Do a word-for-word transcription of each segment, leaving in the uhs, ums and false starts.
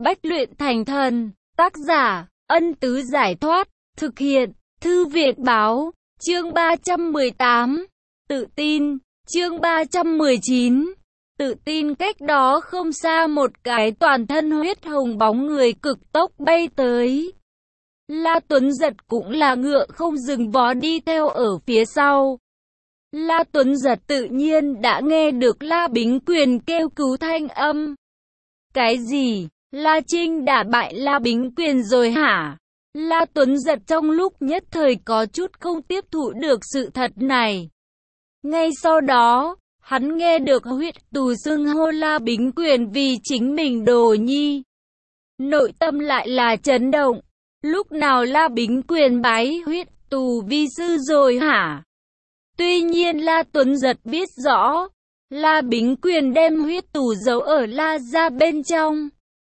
Bách luyện thành thần. Tác giả, Ân Tứ Giải Thoát. Thực hiện, Thư Viện Báo. Chương ba trăm mười tám. Tự tin. Chương ba trăm mười chín. Tự tin. Cách đó không xa một cái toàn thân huyết hồng bóng người cực tốc bay tới. La Tuấn Giật cũng là ngựa không dừng vó đi theo ở phía sau. La Tuấn Giật tự nhiên đã nghe được La Bính Quyền kêu cứu thanh âm. Cái gì? La Trinh đã bại La Bính Quyền rồi hả? La Tuấn Giật trong lúc nhất thời có chút không tiếp thụ được sự thật này. Ngay sau đó, hắn nghe được huyết tù xưng hô La Bính Quyền vì chính mình đồ nhi. Nội tâm lại là chấn động. Lúc nào La Bính Quyền bái huyết tù vi sư rồi hả? Tuy nhiên La Tuấn Giật biết rõ, La Bính Quyền đem huyết tù giấu ở La gia bên trong,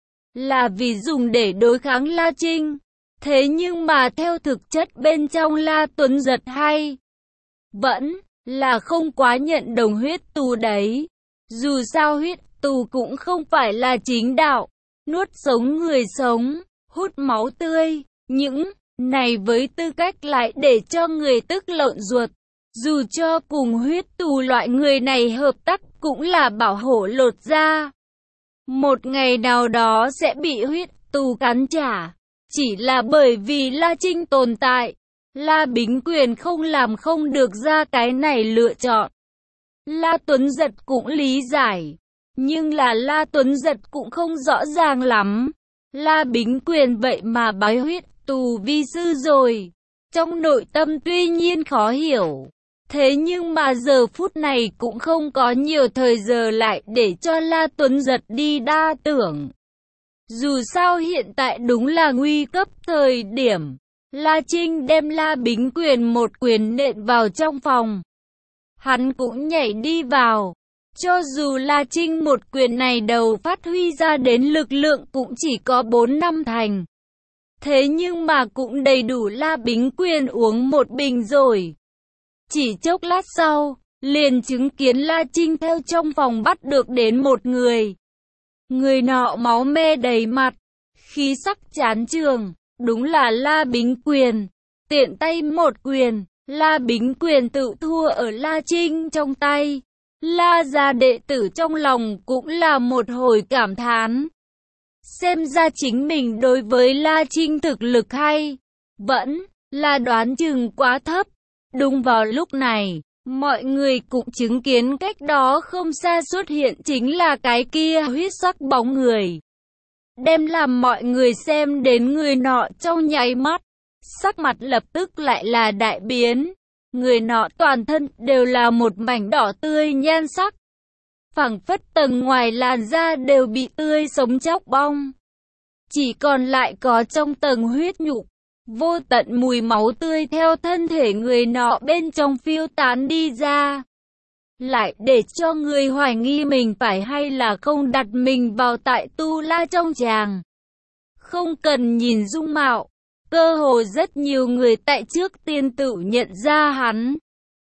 là vì dùng để đối kháng La Trinh. Thế nhưng mà theo thực chất bên trong La Tuấn Giật hay vẫn là không quá nhận đồng huyết tù đấy. Dù sao huyết tù cũng không phải là chính đạo, nuốt sống người sống, hút máu tươi. Những này với tư cách lại để cho người tức lợn ruột. Dù cho cùng huyết tù loại người này hợp tác cũng là bảo hộ lột da. Một ngày nào đó sẽ bị huyết tù cắn trả. Chỉ là bởi vì La Trinh tồn tại, La Bính Quyền không làm không được ra cái này lựa chọn. La Tuấn Giật cũng lý giải, nhưng là La Tuấn Giật cũng không rõ ràng lắm. La Bính Quyền vậy mà bái huyết tù vi sư rồi. Trong nội tâm tuy nhiên khó hiểu, thế nhưng mà giờ phút này cũng không có nhiều thời giờ lại để cho La Tuấn Giật đi đa tưởng. Dù sao hiện tại đúng là nguy cấp thời điểm. La Trinh đem La Bính Quyền một quyền nện vào trong phòng. Hắn cũng nhảy đi vào. Cho dù La Trinh một quyền này đầu phát huy ra đến lực lượng cũng chỉ có bốn năm thành. Thế nhưng mà cũng đầy đủ La Bính Quyền uống một bình rồi. Chỉ chốc lát sau, liền chứng kiến La Trinh theo trong phòng bắt được đến một người. Người nọ máu me đầy mặt, khí sắc chán chường, đúng là La Bính Quyền. Tiện tay một quyền, La Bính Quyền tự thua ở La Trinh trong tay. La gia đệ tử trong lòng cũng là một hồi cảm thán. Xem ra chính mình đối với La Trinh thực lực hay vẫn là đoán chừng quá thấp. Đúng vào lúc này, mọi người cũng chứng kiến cách đó không xa xuất hiện chính là cái kia huyết sắc bóng người. Đem làm mọi người xem đến người nọ trong nháy mắt, sắc mặt lập tức lại là đại biến. Người nọ toàn thân đều là một mảnh đỏ tươi nhan sắc, phảng phất tầng ngoài làn da đều bị tươi sống chóc bong. Chỉ còn lại có trong tầng huyết nhục, vô tận mùi máu tươi theo thân thể người nọ bên trong phiêu tán đi ra. Lại để cho người hoài nghi mình phải hay là không đặt mình vào tại Tu La trong tràng. Không cần nhìn dung mạo, cơ hồ rất nhiều người tại trước tiên tự nhận ra hắn.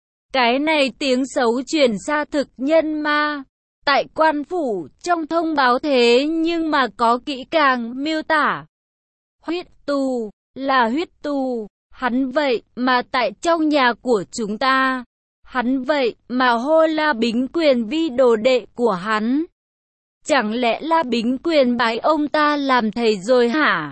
Cái này tiếng xấu truyền xa thực nhân ma. Tại quan phủ, trong thông báo thế nhưng mà có kỹ càng miêu tả. Huyết tù, là huyết tù, hắn vậy mà tại trong nhà của chúng ta. Hắn vậy mà hô La Bính Quyền vi đồ đệ của hắn. Chẳng lẽ La Bính Quyền bái ông ta làm thầy rồi hả?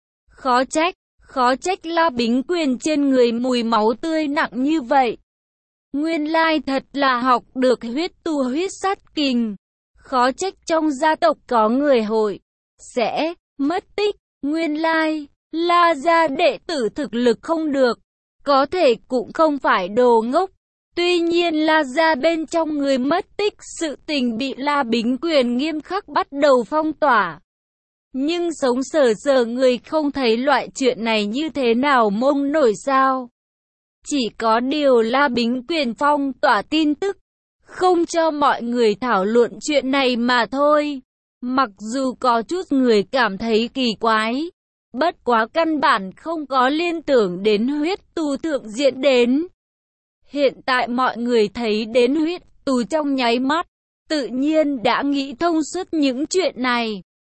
Khó trách, khó trách La Bính Quyền trên người mùi máu tươi nặng như vậy. Nguyên lai thật là học được huyết tù huyết sát kình. Khó trách trong gia tộc có người hội sẽ mất tích. Nguyên lai La gia đệ tử thực lực không được, có thể cũng không phải đồ ngốc. Tuy nhiên La gia bên trong người mất tích sự tình bị La Bính Quyền nghiêm khắc bắt đầu phong tỏa. Nhưng sống sờ sờ người không thấy loại chuyện này như thế nào mông nổi sao? Chỉ có điều La Bính Quyền phong tỏa tin tức, không cho mọi người thảo luận chuyện này mà thôi. Mặc dù có chút người cảm thấy kỳ quái, bất quá căn bản không có liên tưởng đến huyết tù thượng diện đến. Hiện tại mọi người thấy đến huyết tù trong nháy mắt, tự nhiên đã nghĩ thông suốt những chuyện này.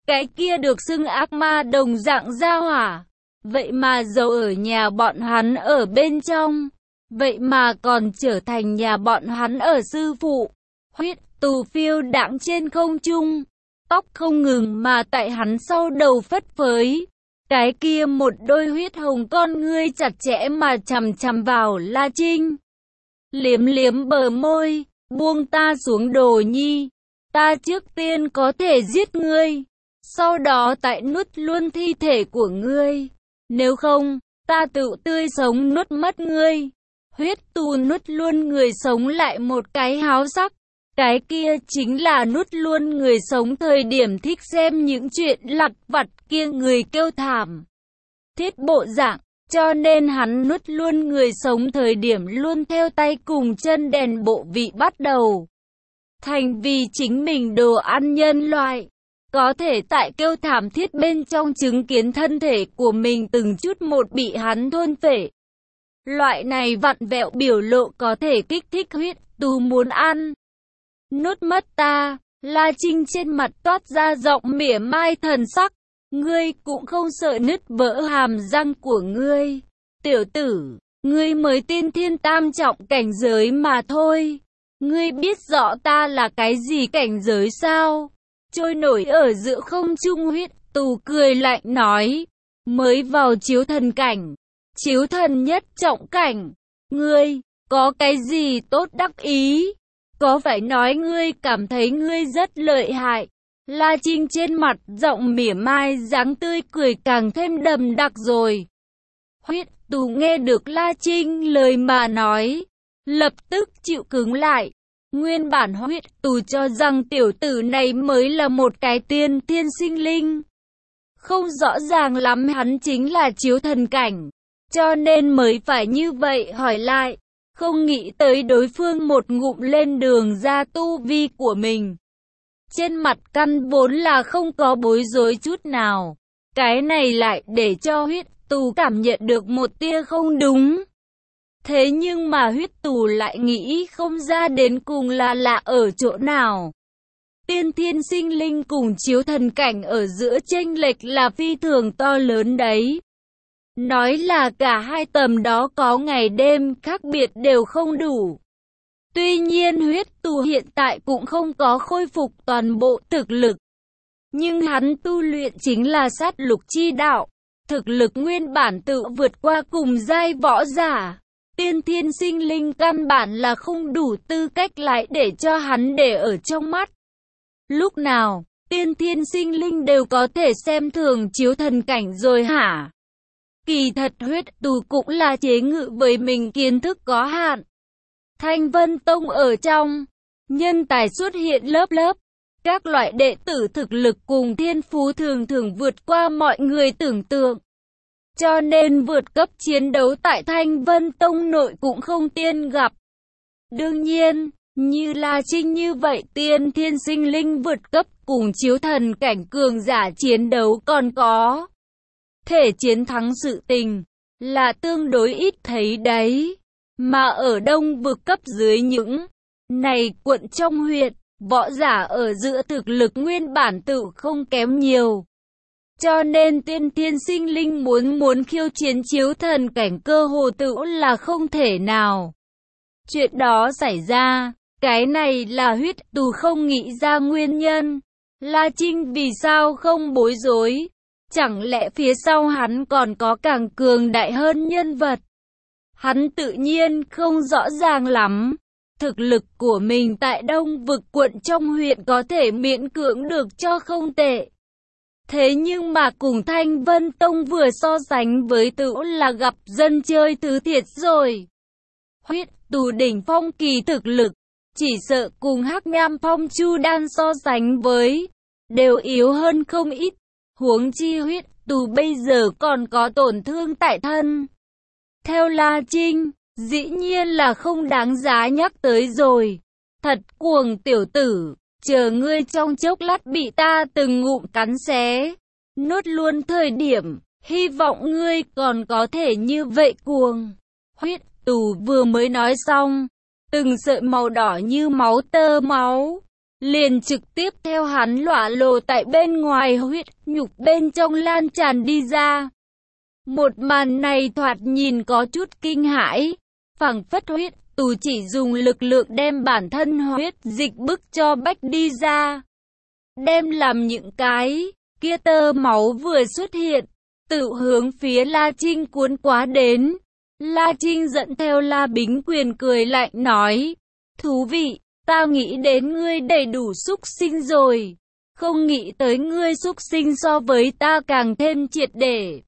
Cái kia được xưng ác ma đồng dạng gia hỏa, vậy mà giấu ở nhà bọn hắn ở bên trong, vậy mà còn trở thành nhà bọn hắn ở sư phụ. Huyết tù phiêu đãng trên không trung, tóc không ngừng mà tại hắn sau đầu phất phới. Cái kia một đôi huyết hồng con ngươi chặt chẽ mà chằm chằm vào La Trinh. Liếm liếm bờ môi, buông ta xuống Đồ Nhi. Ta trước tiên có thể giết ngươi, sau đó tại nuốt luôn thi thể của ngươi. Nếu không, ta tự tươi sống nuốt mất ngươi. Huyết tù nuốt luôn người sống lại một cái háo sắc. Cái kia chính là nuốt luôn người sống thời điểm thích xem những chuyện lặt vặt kia người kêu thảm thiết bộ dạng. Cho nên hắn nuốt luôn người sống thời điểm luôn theo tay cùng chân đèn bộ vị bắt đầu thành vì chính mình đồ ăn nhân loại. Có thể tại kêu thảm thiết bên trong chứng kiến thân thể của mình từng chút một bị hắn thôn phệ. Loại này vặn vẹo biểu lộ có thể kích thích huyết tù muốn ăn. Nuốt mất ta. La Trinh trên mặt toát ra giọng mỉa mai thần sắc. Ngươi cũng không sợ nứt vỡ hàm răng của ngươi. Tiểu tử, ngươi mới tiên thiên tam trọng cảnh giới mà thôi. Ngươi biết rõ ta là cái gì cảnh giới sao? Trôi nổi ở giữa không trung huyết tù cười lạnh nói. Mới vào chiếu thần cảnh, chiếu thần nhất trọng cảnh. Ngươi, có cái gì tốt đắc ý? Có phải nói ngươi cảm thấy ngươi rất lợi hại? La Trinh trên mặt giọng mỉa mai dáng tươi cười càng thêm đậm đặc rồi. Huyết tù nghe được La Trinh lời mà nói, lập tức chịu cứng lại. Nguyên bản huyết tù cho rằng tiểu tử này mới là một cái tiên thiên sinh linh. Không rõ ràng lắm hắn chính là chiếu thần cảnh, cho nên mới phải như vậy hỏi lại. Không nghĩ tới đối phương một ngụm lên đường ra tu vi của mình. Trên mặt căn vốn là không có bối rối chút nào. Cái này lại để cho huyết tù cảm nhận được một tia không đúng. Thế nhưng mà huyết tù lại nghĩ không ra đến cùng là lạ ở chỗ nào. Tiên thiên sinh linh cùng chiếu thần cảnh ở giữa chênh lệch là phi thường to lớn đấy. Nói là cả hai tầm đó có ngày đêm khác biệt đều không đủ. Tuy nhiên huyết tù hiện tại cũng không có khôi phục toàn bộ thực lực. Nhưng hắn tu luyện chính là sát lục chi đạo. Thực lực nguyên bản tự vượt qua cùng giai võ giả. Tiên thiên sinh linh căn bản là không đủ tư cách lại để cho hắn để ở trong mắt. Lúc nào, tiên thiên sinh linh đều có thể xem thường chiếu thần cảnh rồi hả? Kỳ thật huyết tù cũng là chế ngự với mình kiến thức có hạn. Thanh Vân Tông ở trong, nhân tài xuất hiện lớp lớp. Các loại đệ tử thực lực cùng thiên phú thường thường vượt qua mọi người tưởng tượng. Cho nên vượt cấp chiến đấu tại Thanh Vân Tông nội cũng không tiên gặp. Đương nhiên, như La Trinh như vậy tiên thiên sinh linh vượt cấp cùng chiếu thần cảnh cường giả chiến đấu còn có thể chiến thắng sự tình, là tương đối ít thấy đấy. Mà ở đông vực cấp dưới những này quận trong huyện, võ giả ở giữa thực lực nguyên bản tự không kém nhiều. Cho nên tiên thiên sinh linh muốn muốn khiêu chiến chiếu thần cảnh cơ hồ tự là không thể nào. Chuyện đó xảy ra, cái này là huyết tù không nghĩ ra nguyên nhân. La Trinh vì sao không bối rối? Chẳng lẽ phía sau hắn còn có càng cường đại hơn nhân vật? Hắn tự nhiên không rõ ràng lắm. Thực lực của mình tại đông vực quận trong huyện có thể miễn cưỡng được cho không tệ. Thế nhưng mà cùng Thanh Vân Tông vừa so sánh với tự là gặp dân chơi thứ thiệt rồi. Huyết tù đỉnh phong kỳ thực lực, chỉ sợ cùng Hắc Nham Phong Chu Đan so sánh với, đều yếu hơn không ít. Huống chi huyết tù bây giờ còn có tổn thương tại thân. Theo La Trinh, dĩ nhiên là không đáng giá nhắc tới rồi. Thật cuồng tiểu tử, chờ ngươi trong chốc lát bị ta từng ngụm cắn xé, nuốt luôn thời điểm, hy vọng ngươi còn có thể như vậy cuồng. Huyết tù vừa mới nói xong, từng sợi màu đỏ như máu tơ máu liền trực tiếp theo hắn lọa lộ tại bên ngoài, huyết nhục bên trong lan tràn đi ra. Một màn này thoạt nhìn có chút kinh hãi, phảng phất huyết tù chỉ dùng lực lượng đem bản thân huyết dịch bức cho bách đi ra. Đem làm những cái kia tơ máu vừa xuất hiện, tự hướng phía La Trinh cuốn quá đến. La Trinh dẫn theo La Bính Quyền cười lạnh nói, thú vị, ta nghĩ đến ngươi đầy đủ súc sinh rồi, không nghĩ tới ngươi súc sinh so với ta càng thêm triệt để.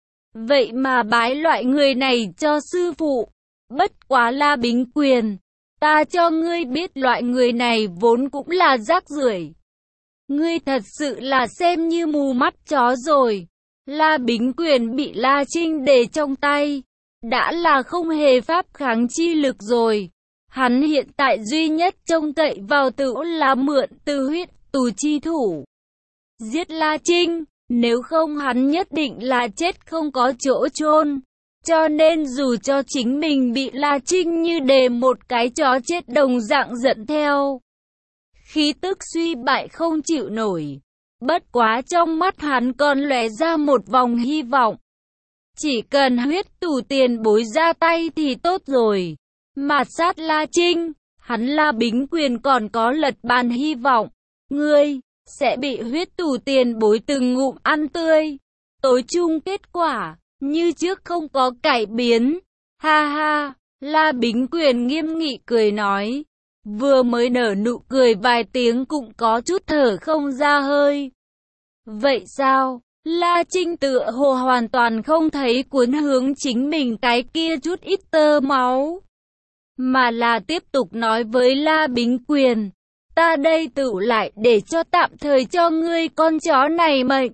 Vậy mà bái loại người này cho sư phụ. Bất quá La Bính Quyền, ta cho ngươi biết loại người này vốn cũng là rác rưởi. Ngươi thật sự là xem như mù mắt chó rồi. La Bính Quyền bị La Trinh để trong tay, đã là không hề pháp kháng chi lực rồi. Hắn hiện tại duy nhất trông cậy vào tự là mượn từ huyết tù chi thủ giết La Trinh, nếu không hắn nhất định là chết không có chỗ chôn. Cho nên dù cho chính mình bị La Trinh như đề một cái chó chết đồng dạng dẫn theo, khí tức suy bại không chịu nổi. Bất quá trong mắt hắn còn lóe ra một vòng hy vọng. Chỉ cần huyết tù tiền bối ra tay thì tốt rồi. Mà sát La Trinh, hắn La Bính Quyền còn có lật bàn hy vọng. Ngươi sẽ bị huyết tù tiền bối từng ngụm ăn tươi. Tối chung kết quả như trước không có cải biến. Ha ha, La Bính Quyền nghiêm nghị cười nói. Vừa mới nở nụ cười vài tiếng cũng có chút thở không ra hơi. Vậy sao? La Trinh tựa hồ hoàn toàn không thấy cuốn hướng chính mình cái kia chút ít tơ máu, mà là tiếp tục nói với La Bính Quyền. Ta đây tự lại để cho tạm thời cho ngươi con chó này mệnh.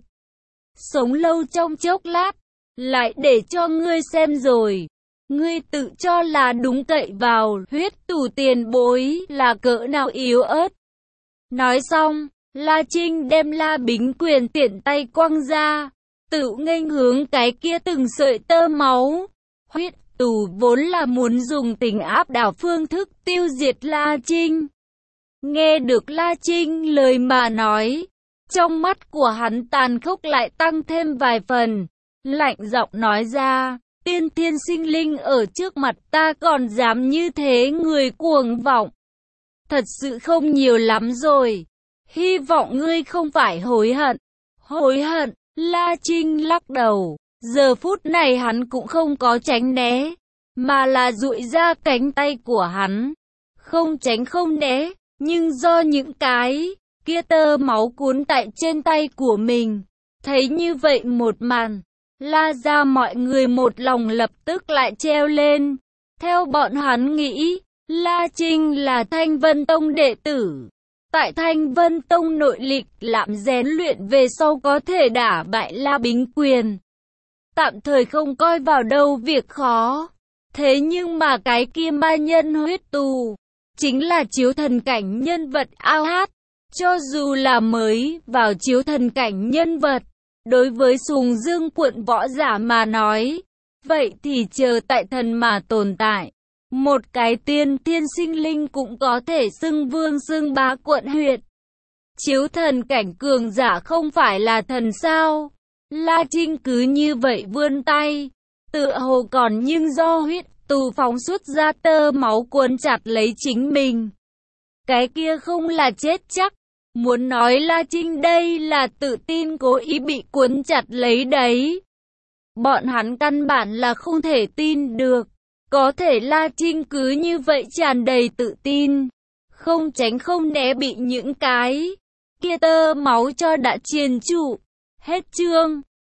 Sống lâu trong chốc lát, lại để cho ngươi xem rồi. Ngươi tự cho là đúng cậy vào huyết tù tiền bối là cỡ nào yếu ớt. Nói xong, La Trinh đem La Bính Quyền tiện tay quăng ra, tự nghênh hướng cái kia từng sợi tơ máu. Huyết tù vốn là muốn dùng tình áp đảo phương thức tiêu diệt La Trinh. Nghe được La Trinh lời mà nói, trong mắt của hắn tàn khốc lại tăng thêm vài phần, lạnh giọng nói ra, tiên thiên sinh linh ở trước mặt ta còn dám như thế, người cuồng vọng. Thật sự không nhiều lắm rồi. Hy vọng ngươi không phải hối hận. Hối hận, La Trinh lắc đầu. Giờ phút này hắn cũng không có tránh né, mà là duỗi ra cánh tay của hắn. Không tránh không né, nhưng do những cái kia tơ máu cuốn tại trên tay của mình. Thấy như vậy một màn, La ra mọi người một lòng lập tức lại treo lên. Theo bọn hắn nghĩ, La Trinh là Thanh Vân Tông đệ tử. Tại Thanh Vân Tông nội lịch làm rèn luyện về sau có thể đả bại La Bính Quyền. Tạm thời không coi vào đâu việc khó. Thế nhưng mà cái kia ma nhân huyết tù, chính là chiếu thần cảnh nhân vật ao hát. Cho dù là mới vào chiếu thần cảnh nhân vật, đối với Sùng Dương quận võ giả mà nói, vậy thì chờ tại thần mà tồn tại. Một cái tiên thiên sinh linh cũng có thể xưng vương xưng bá quận huyện. Chiếu thần cảnh cường giả không phải là thần sao? La Trinh cứ như vậy vươn tay, tựa hồ còn nhưng do huyết tù phóng xuất ra tơ máu cuốn chặt lấy chính mình. Cái kia không là chết chắc. Muốn nói La Trinh đây là tự tin cố ý bị cuốn chặt lấy đấy. Bọn hắn căn bản là không thể tin được. Có thể La Trinh cứ như vậy tràn đầy tự tin, không tránh không né bị những cái kia tơ máu cho đã triền trụ. Hết chương.